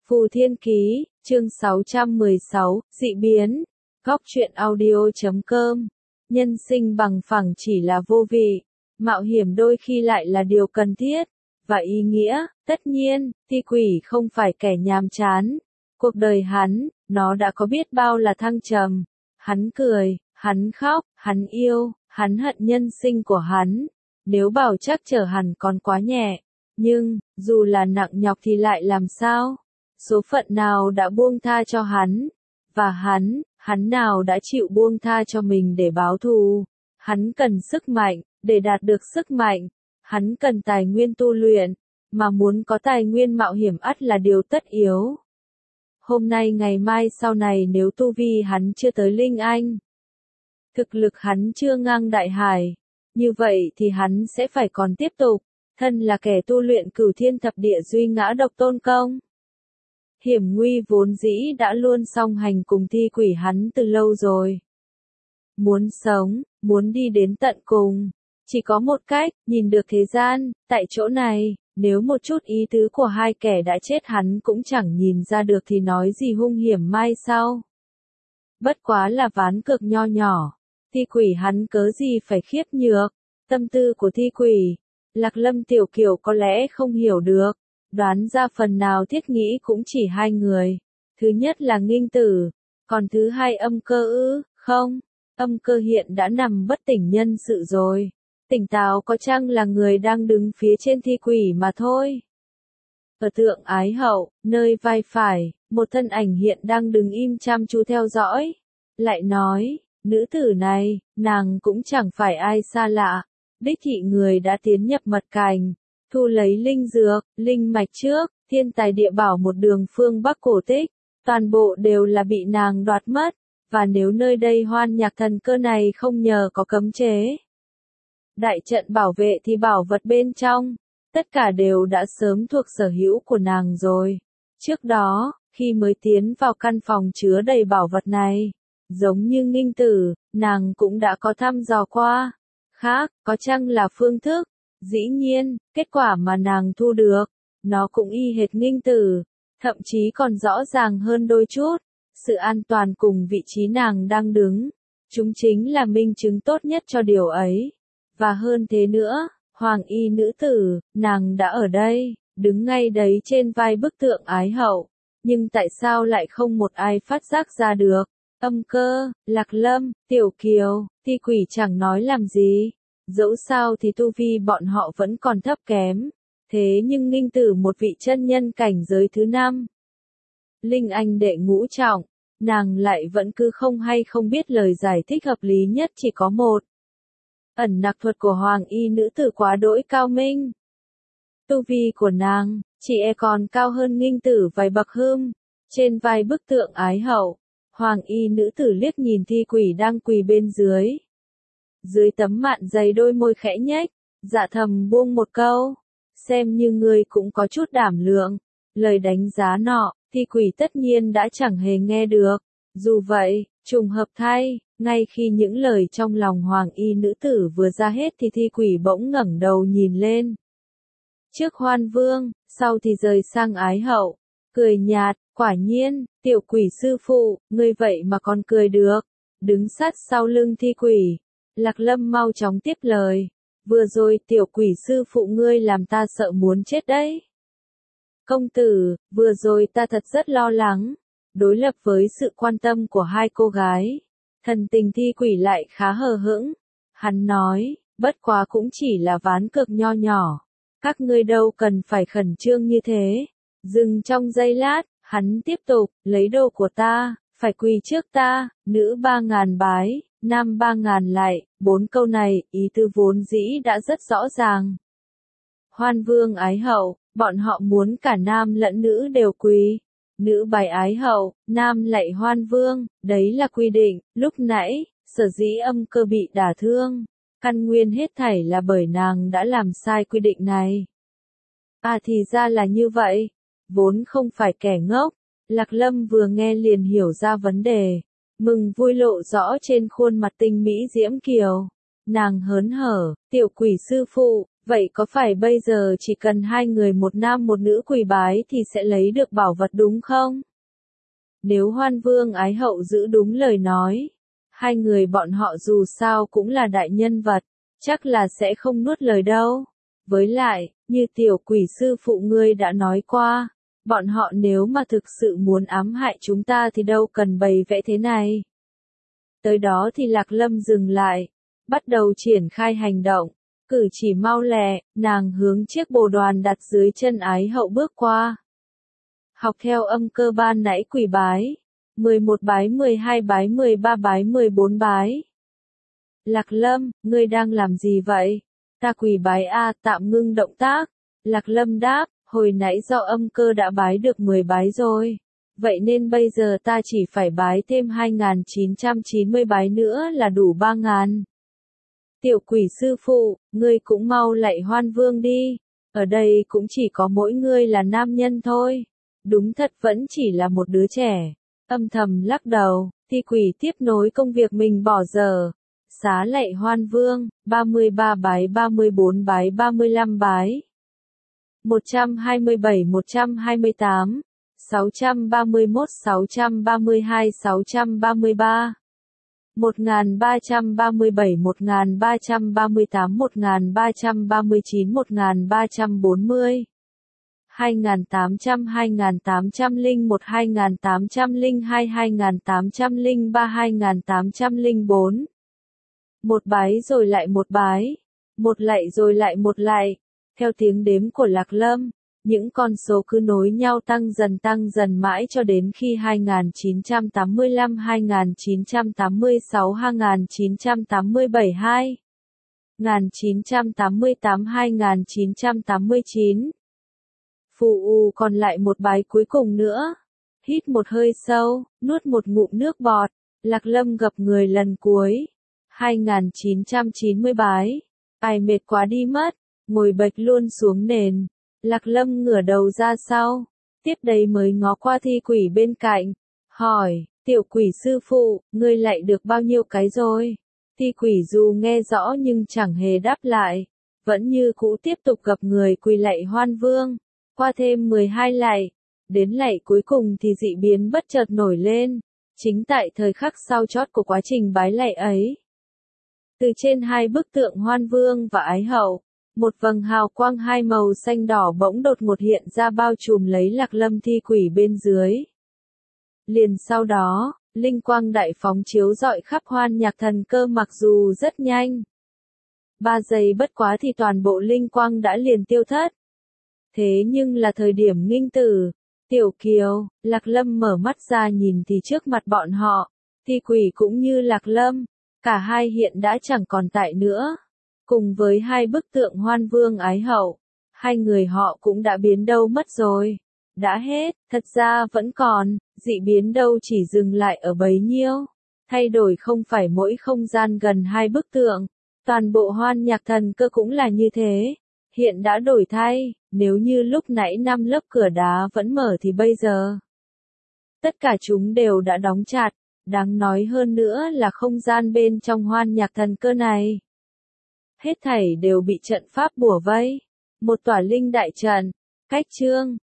Phù Thiên Ký, chương 616, dị biến. Góc truyện audio.com. Nhân sinh bằng phẳng chỉ là vô vị, mạo hiểm đôi khi lại là điều cần thiết và ý nghĩa. Tất nhiên, Thi Quỷ không phải kẻ nhàm chán. Cuộc đời hắn, nó đã có biết bao là thăng trầm. Hắn cười, hắn khóc, hắn yêu, hắn hận nhân sinh của hắn. Nếu bảo chắc trở hẳn còn quá nhẹ, nhưng dù là nặng nhọc thì lại làm sao? Số phận nào đã buông tha cho hắn? Và hắn nào đã chịu buông tha cho mình để báo thù? Hắn cần sức mạnh, để đạt được sức mạnh. Hắn cần tài nguyên tu luyện, mà muốn có tài nguyên mạo hiểm ắt là điều tất yếu. Hôm nay ngày mai sau này nếu tu vi hắn chưa tới Linh Anh, thực lực hắn chưa ngang đại hải, như vậy thì hắn sẽ phải còn tiếp tục, thân là kẻ tu luyện cửu thiên thập địa duy ngã độc tôn công. Hiểm nguy vốn dĩ đã luôn song hành cùng Thi Quỷ hắn từ lâu rồi. Muốn sống, muốn đi đến tận cùng, chỉ có một cách, nhìn được thế gian, tại chỗ này, nếu một chút ý tứ của hai kẻ đã chết hắn cũng chẳng nhìn ra được thì nói gì hung hiểm mai sau. Bất quá là ván cược nho nhỏ, Thi Quỷ hắn cớ gì phải khiếp nhược. Tâm tư của Thi Quỷ, Lạc Lâm Tiểu Kiều có lẽ không hiểu được. Đoán ra phần nào thiết nghĩ cũng chỉ hai người. Thứ nhất là Nghinh Tử, còn thứ hai Âm Cơ ư? Không, Âm Cơ hiện đã nằm bất tỉnh nhân sự rồi. Tỉnh táo có chăng là người đang đứng phía trên Thi Quỷ mà thôi. Ở tượng Ái Hậu, nơi vai phải, một thân ảnh hiện đang đứng im chăm chú theo dõi. Lại nói, nữ tử này, nàng cũng chẳng phải ai xa lạ. Đích thị người đã tiến nhập mật cảnh, thu lấy linh dược, linh mạch trước, thiên tài địa bảo một đường phương Bắc cổ tích, toàn bộ đều là bị nàng đoạt mất, và nếu nơi đây hoan nhạc thần cơ này không nhờ có cấm chế đại trận bảo vệ thì bảo vật bên trong, tất cả đều đã sớm thuộc sở hữu của nàng rồi. Trước đó, khi mới tiến vào căn phòng chứa đầy bảo vật này, giống như Nghinh Tử, nàng cũng đã có thăm dò qua. Khác, có chăng là phương thức? Dĩ nhiên, kết quả mà nàng thu được, nó cũng y hệt Nghinh Tử, thậm chí còn rõ ràng hơn đôi chút. Sự an toàn cùng vị trí nàng đang đứng, chúng chính là minh chứng tốt nhất cho điều ấy. Và hơn thế nữa, Hoàng y nữ tử, nàng đã ở đây, đứng ngay đấy trên vai bức tượng Ái Hậu. Nhưng tại sao lại không một ai phát giác ra được? Âm Cơ, Lạc Lâm, Tiểu Kiều, Thi Quỷ chẳng nói làm gì. Dẫu sao thì tu vi bọn họ vẫn còn thấp kém. Thế nhưng Nghinh Tử một vị chân nhân cảnh giới thứ 5. Linh Anh đệ ngũ trọng, nàng lại vẫn cứ không hay không biết lời giải thích hợp lý nhất chỉ có một. Ẩn nặc thuật của Hoàng y nữ tử quá đỗi cao minh. Tu vi của nàng, chỉ còn cao hơn Nghinh Tử vài bậc hưm. Trên vai bức tượng Ái Hậu, Hoàng y nữ tử liếc nhìn Thi Quỷ đang quỳ bên dưới. Dưới tấm mạn dày đôi môi khẽ nhếch, dạ thầm buông một câu. Xem như ngươi cũng có chút đảm lượng. Lời đánh giá nọ, Thi Quỷ tất nhiên đã chẳng hề nghe được. Dù vậy, trùng hợp thay, ngay khi những lời trong lòng Hoàng y nữ tử vừa ra hết thì Thi Quỷ bỗng ngẩng đầu nhìn lên. Trước Hoan Vương, sau thì rời sang Ái Hậu, cười nhạt, quả nhiên, Tiểu Quỷ sư phụ, ngươi vậy mà còn cười được. Đứng sát sau lưng Thi Quỷ, Lạc Lâm mau chóng tiếp lời. Vừa rồi Tiểu Quỷ sư phụ ngươi làm ta sợ muốn chết đấy. Công tử, vừa rồi ta thật rất lo lắng. Đối lập với sự quan tâm của hai cô gái, thần tình Thi Quỷ lại khá hờ hững. Hắn nói, bất quá cũng chỉ là ván cược nho nhỏ. Các ngươi đâu cần phải khẩn trương như thế. Dừng trong giây lát, hắn tiếp tục, lấy đồ của ta, phải quỳ trước ta, nữ 3.000 bái, nam 3.000 lại. 4 câu này, ý tư vốn dĩ đã rất rõ ràng. Hoan Vương Ái Hậu, bọn họ muốn cả nam lẫn nữ đều quỳ. Nữ bài Ái Hậu, nam lạy Hoan Vương, đấy là quy định. Lúc nãy, sở dĩ Âm Cơ bị đả thương, căn nguyên hết thảy là bởi nàng đã làm sai quy định này. À thì ra là như vậy, vốn không phải kẻ ngốc. Lạc Lâm vừa nghe liền hiểu ra vấn đề, mừng vui lộ rõ trên khuôn mặt tinh mỹ diễm kiều. Nàng hớn hở, Tiểu Quỷ sư phụ, Vậy có phải bây giờ chỉ cần hai người một nam một nữ quỳ bái thì sẽ lấy được bảo vật đúng không? Nếu Hoan Vương Ái Hậu giữ đúng lời nói, hai người bọn họ dù sao cũng là đại nhân vật, chắc là sẽ không nuốt lời đâu. Với lại, như tiểu quỷ sư phụ ngươi đã nói qua, bọn họ nếu mà thực sự muốn ám hại chúng ta thì đâu cần bày vẽ thế này. Tới đó thì Lạc Lâm dừng lại, bắt đầu triển khai hành động, cử chỉ mau lẹ, nàng hướng chiếc bồ đoàn đặt dưới chân Ái Hậu bước qua. Học theo âm cơ ban nãy quỳ bái, 11 bái 12 bái 13 bái 14 bái. Lạc Lâm, ngươi đang làm gì vậy? Ta quỳ bái a, tạm ngưng động tác. Lạc Lâm đáp, hồi nãy do âm cơ đã bái được 10 bái rồi. Vậy nên bây giờ ta chỉ phải bái thêm 2.990 bái nữa là đủ 3.000. Tiểu quỷ sư phụ, ngươi cũng mau lạy Hoan Vương đi. Ở đây cũng chỉ có mỗi ngươi là nam nhân thôi. Đúng thật vẫn chỉ là một đứa trẻ. Âm thầm lắc đầu, thi quỷ tiếp nối công việc mình bỏ dở. Xá lạy Hoan Vương, 33 bái 34 bái 35 bái. 127 128, 631 632 633. 1337 1338 1339 1340. 2800 2801 2802 2803 2804. Một bái rồi lại một bái, một lạy rồi lại một lạy. Theo tiếng đếm của Lạc Lâm, những con số cứ nối nhau tăng dần mãi cho đến khi 2985, 2986, 2987, 2988, 2989. Phụ còn lại một bái cuối cùng nữa. Hít một hơi sâu, nuốt một ngụm nước bọt, Lạc Lâm gập người lần cuối. 2990 bái. Ai mệt quá đi mất, ngồi bệt luôn xuống nền. Lạc Lâm ngửa đầu ra sau, tiếp đấy mới ngó qua thi quỷ bên cạnh, hỏi, tiểu quỷ sư phụ, ngươi lạy được bao nhiêu cái rồi? Thi quỷ dù nghe rõ nhưng chẳng hề đáp lại, vẫn như cũ tiếp tục gập người quỳ lạy Hoan Vương, qua thêm 12 lạy, đến lạy cuối cùng thì dị biến bất chợt nổi lên, chính tại thời khắc sau chót của quá trình bái lạy ấy. Từ trên hai bức tượng Hoan Vương và Ái Hậu, một vầng hào quang hai màu xanh đỏ bỗng đột ngột hiện ra bao trùm lấy Lạc Lâm thi quỷ bên dưới. Liền sau đó, linh quang đại phóng chiếu rọi khắp Hoan Nhạc Thần Cơ mặc dù rất nhanh. 3 giây bất quá thì toàn bộ linh quang đã liền tiêu thất. Thế nhưng là thời điểm nghinh tử, Tiểu Kiều, Lạc Lâm mở mắt ra nhìn thì trước mặt bọn họ, thi quỷ cũng như Lạc Lâm, cả hai hiện đã chẳng còn tại nữa. Cùng với hai bức tượng Hoan Vương Ái Hậu, hai người họ cũng đã biến đâu mất rồi. Đã hết, thật ra vẫn còn, dị biến đâu chỉ dừng lại ở bấy nhiêu. Thay đổi không phải mỗi không gian gần hai bức tượng, toàn bộ Hoan Nhạc Thần Cơ cũng là như thế. Hiện đã đổi thay, nếu như lúc nãy 5 lớp cửa đá vẫn mở thì bây giờ tất cả chúng đều đã đóng chặt. Đáng nói hơn nữa là không gian bên trong Hoan Nhạc Thần Cơ này hết thảy đều bị trận pháp bủa vây. Một tòa linh đại trận. Cách chương